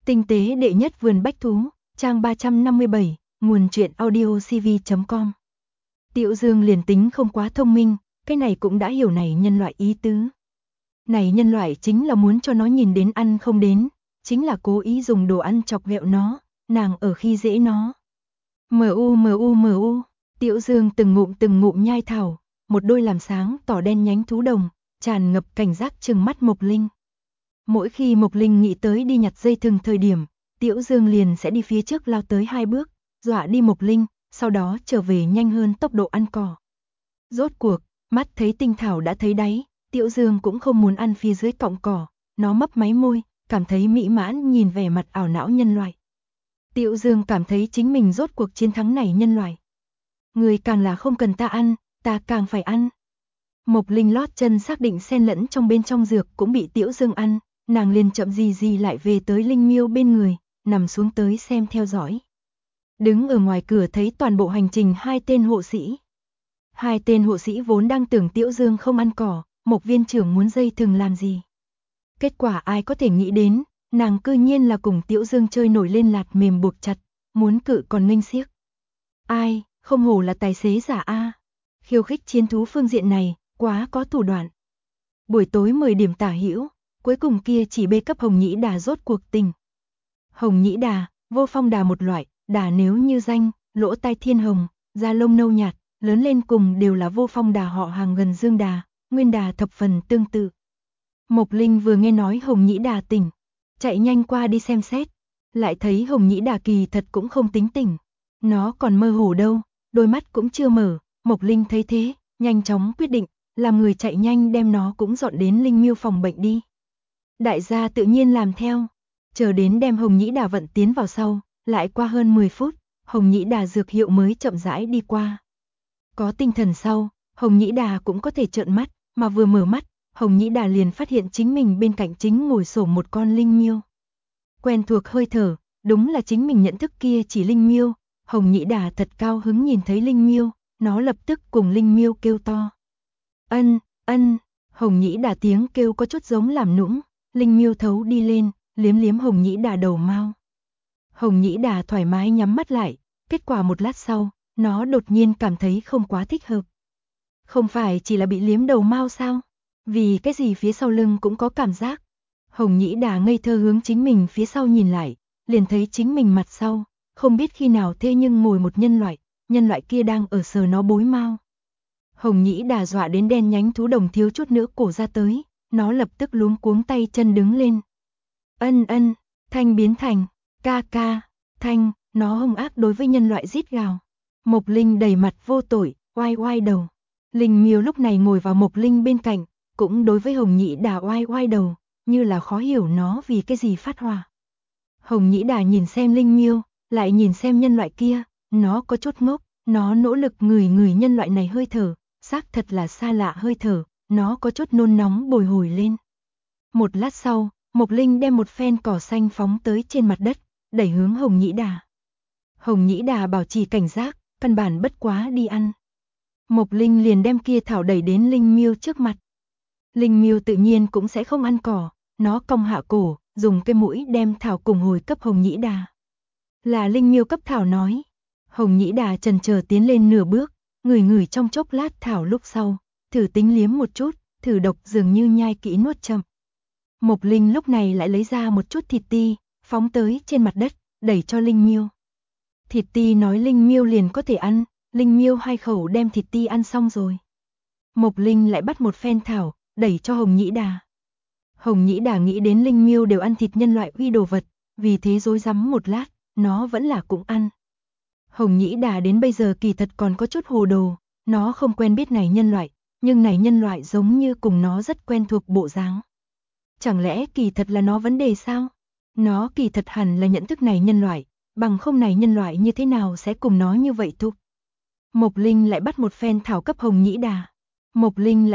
Tinh tế đệ nhất vườn bách thú, trang 357, nguồn truyện audiocv.com. Tiểu Dương liền tính không quá thông minh, cái này cũng đã hiểu này nhân loại ý tứ. Này nhân loại chính là muốn cho nó nhìn đến ăn không đến, chính là cố ý dùng đồ ăn chọc ghẹo nó, nàng ở khi dễ nó. Mu, Tiểu Dương từng ngụm nhai thảo, một đôi làm sáng tỏ đen nhánh thú đồng, tràn ngập cảnh giác trừng mắt Mộc Linh. Mỗi khi Mộc Linh nghĩ tới đi nhặt dây thừng thời điểm, Tiểu Dương liền sẽ đi phía trước lao tới 2 bước, dọa đi Mộc Linh, sau đó trở về nhanh hơn tốc độ ăn cỏ. Rốt cuộc, mắt thấy tinh thảo đã thấy đáy, Tiểu Dương cũng không muốn ăn phía dưới cọng cỏ, nó mấp máy môi, cảm thấy mỹ mãn nhìn vẻ mặt ảo não nhân loại. Tiểu Dương cảm thấy chính mình rốt cuộc chiến thắng này nhân loại. Người càng là không cần ta ăn, ta càng phải ăn. Mộc Linh lót chân xác định xen lẫn trong bên trong dược cũng bị Tiểu Dương ăn, nàng liền chậm gì lại về tới Linh Miêu bên người, nằm xuống tới xem theo dõi. Đứng ở ngoài cửa thấy toàn bộ hành trình 2 tên hộ sĩ. 2 tên hộ sĩ vốn đang tưởng Tiểu Dương không ăn cỏ, Mộc viên trưởng muốn dây thừng làm gì. Kết quả ai có thể nghĩ đến, nàng cư nhiên là cùng Tiểu Dương chơi nổi lên lạt mềm buộc chặt, muốn cự còn nghênh xiếc. Ai, không hổ là tài xế giả a. Khiêu khích chiến thú phương diện này, quá có thủ đoạn. Buổi tối 10 điểm tả hữu, cuối cùng kia chỉ bê cấp hồng nhĩ đà rốt cuộc tình. Hồng nhĩ đà, vô phong đà một loại, đà nếu như danh, lỗ tai thiên hồng, da lông nâu nhạt, lớn lên cùng đều là vô phong đà họ hàng gần dương đà, nguyên đà thập phần tương tự. Mộc Linh vừa nghe nói hồng nhĩ đà tỉnh, chạy nhanh qua đi xem xét, lại thấy hồng nhĩ đà kỳ thật cũng không tính tỉnh. Nó còn mơ hồ đâu, đôi mắt cũng chưa mở, Mộc Linh thấy thế, nhanh chóng quyết định, làm người chạy nhanh đem nó cũng dọn đến Linh Miêu phòng bệnh đi. Đại gia tự nhiên làm theo, chờ đến đem hồng nhĩ đà vận tiến vào sau, lại qua hơn 10 phút, hồng nhĩ đà dược hiệu mới chậm rãi đi qua. Có tinh thần sau, hồng nhĩ đà cũng có thể trợn mắt, mà vừa mở mắt, hồng nhĩ đà liền phát hiện chính mình bên cạnh chính ngồi xổm một con Linh Miêu. Quen thuộc hơi thở, đúng là chính mình nhận thức kia chỉ Linh Miêu. Hồng nhĩ đà thật cao hứng nhìn thấy Linh Miêu, nó lập tức cùng Linh Miêu kêu to. Ân, hồng nhĩ đà tiếng kêu có chút giống làm nũng, Linh Miêu thấu đi lên, liếm hồng nhĩ đà đầu mao. Hồng nhĩ đà thoải mái nhắm mắt lại, kết quả một lát sau, nó đột nhiên cảm thấy không quá thích hợp. Không phải chỉ là bị liếm đầu mao sao? Vì cái gì phía sau lưng cũng có cảm giác. Hồng nhĩ đà ngây thơ hướng chính mình phía sau nhìn lại, liền thấy chính mình mặt sau, không biết khi nào thế nhưng ngồi một nhân loại kia đang ở sờ nó bối mao. Hồng nhĩ đà dọa đến đen nhánh thú đồng thiếu chút nữa cổ ra tới, nó lập tức luống cuống tay chân đứng lên. Ân, thanh biến thành, ca, thanh, nó hung ác đối với nhân loại rít gào. Mộc Linh đầy mặt vô tội, oai đầu. Linh Miêu lúc này ngồi vào Mộc Linh bên cạnh, cũng đối với hồng nhĩ đà oai đầu, như là khó hiểu nó vì cái gì phát hỏa. Hồng nhĩ đà nhìn xem Linh Miêu, lại nhìn xem nhân loại kia, nó có chút ngốc, nó nỗ lực ngửi nhân loại này hơi thở, xác thật là xa lạ hơi thở, nó có chút nôn nóng bồi hồi lên. Một lát sau, Mộc Linh đem một phen cỏ xanh phóng tới trên mặt đất, đẩy hướng hồng nhĩ đà. Hồng nhĩ đà bảo trì cảnh giác, căn bản bất quá đi ăn. Mộc Linh liền đem kia thảo đẩy đến Linh Miêu trước mặt. Linh Miêu tự nhiên cũng sẽ không ăn cỏ, nó cong hạ cổ, dùng cái mũi đem thảo cùng hồi cấp hồng nhĩ đà. Là Linh Miêu cấp thảo nói. Hồng nhĩ đà chần chờ tiến lên nửa bước, ngửi trong chốc lát thảo lúc sau, thử tính liếm một chút, thử độc dường như nhai kỹ nuốt chậm. Mộc Linh lúc này lại lấy ra một chút thịt ti, phóng tới trên mặt đất, đẩy cho Linh Miêu. Thịt ti nói Linh Miêu liền có thể ăn, Linh Miêu 2 khẩu đem thịt ti ăn xong rồi. Mộc Linh lại bắt một phen thảo, đẩy cho hồng nhĩ đà. Hồng nhĩ đà nghĩ đến Linh Miêu đều ăn thịt nhân loại uy đồ vật, vì thế rối rắm một lát, nó vẫn là cũng ăn. Hồng nhĩ đà đến bây giờ kỳ thật còn có chút hồ đồ, nó không quen biết này nhân loại, nhưng này nhân loại giống như cùng nó rất quen thuộc bộ dáng. Chẳng lẽ kỳ thật là nó vấn đề sao? Nó kỳ thật hẳn là nhận thức này nhân loại, bằng không này nhân loại như thế nào sẽ cùng nó như vậy thục. Mộc Linh lại bắt một phen thảo cấp hồng nhĩ đà. Mộc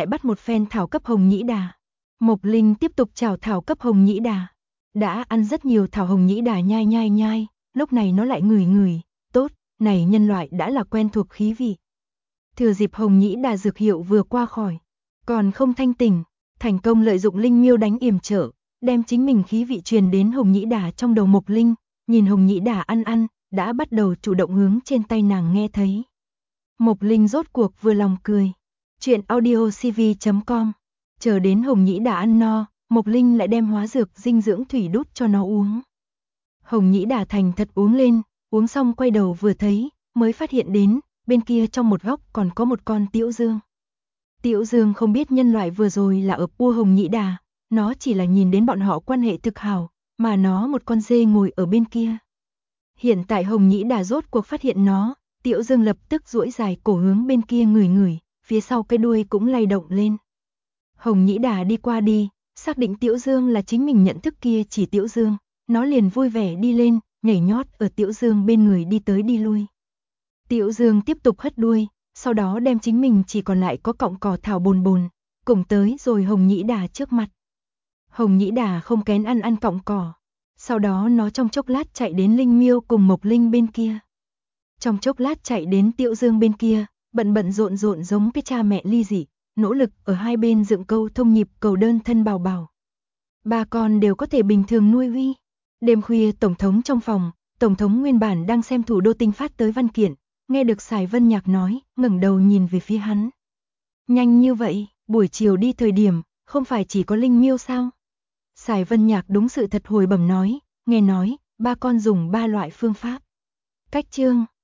Linh tiếp tục chào thảo cấp hồng nhĩ đà. Đã ăn rất nhiều thảo hồng nhĩ đà nhai, lúc này nó lại ngửi, tốt, này nhân loại đã là quen thuộc khí vị. Thừa dịp hồng nhĩ đà dược hiệu vừa qua khỏi, còn không thanh tỉnh, thành công lợi dụng Linh Miêu đánh yểm trở, đem chính mình khí vị truyền đến Hồng Nhĩ Đà trong đầu Mộc Linh, nhìn Hồng Nhĩ Đà ăn, đã bắt đầu chủ động hướng trên tay nàng nghe thấy. Mộc Linh rốt cuộc vừa lòng cười. Chuyện audiocv.com. Chờ đến Hồng Nhĩ Đà ăn no, Mộc Linh lại đem hóa dược dinh dưỡng thủy đút cho nó uống. Hồng Nhĩ Đà thành thật uống lên, uống xong quay đầu vừa thấy, mới phát hiện đến, bên kia trong một góc còn có một con Tiểu Dương. Tiểu Dương không biết nhân loại vừa rồi là ở pua Hồng Nhĩ Đà, nó chỉ là nhìn đến bọn họ quan hệ thực hảo, mà nó một con dê ngồi ở bên kia. Hiện tại Hồng Nhĩ Đà rốt cuộc phát hiện nó, Tiểu Dương lập tức duỗi dài cổ hướng bên kia ngửi ngửi, phía sau cái đuôi cũng lay động lên. Hồng Nhĩ Đà đi qua đi, xác định Tiểu Dương là chính mình nhận thức kia chỉ Tiểu Dương, nó liền vui vẻ đi lên, nhảy nhót ở Tiểu Dương bên người đi tới đi lui. Tiểu Dương tiếp tục hất đuôi, sau đó đem chính mình chỉ còn lại có cọng cỏ thảo bồn bồn, cùng tới rồi Hồng Nhĩ Đà trước mặt. Hồng Nhĩ Đà không kén ăn cọng cỏ, sau đó nó trong chốc lát chạy đến Linh Miêu cùng Mộc Linh bên kia. Trong chốc lát chạy đến Tiểu Dương bên kia, bận rộn giống cái cha mẹ ly dị, nỗ lực ở hai bên dựng câu thông nhịp cầu đơn thân bảo bảo. Ba con đều có thể bình thường nuôi huy. Đêm khuya Tổng thống trong phòng, Tổng thống nguyên bản đang xem thủ đô tinh phát tới văn kiện, nghe được Sài Vân Nhạc nói, ngẩng đầu nhìn về phía hắn. Nhanh như vậy, buổi chiều đi thời điểm, không phải chỉ có Linh Miêu sao? Sài Vân Nhạc đúng sự thật hồi bẩm nói, nghe nói, ba con dùng 3 loại phương pháp. Cách chương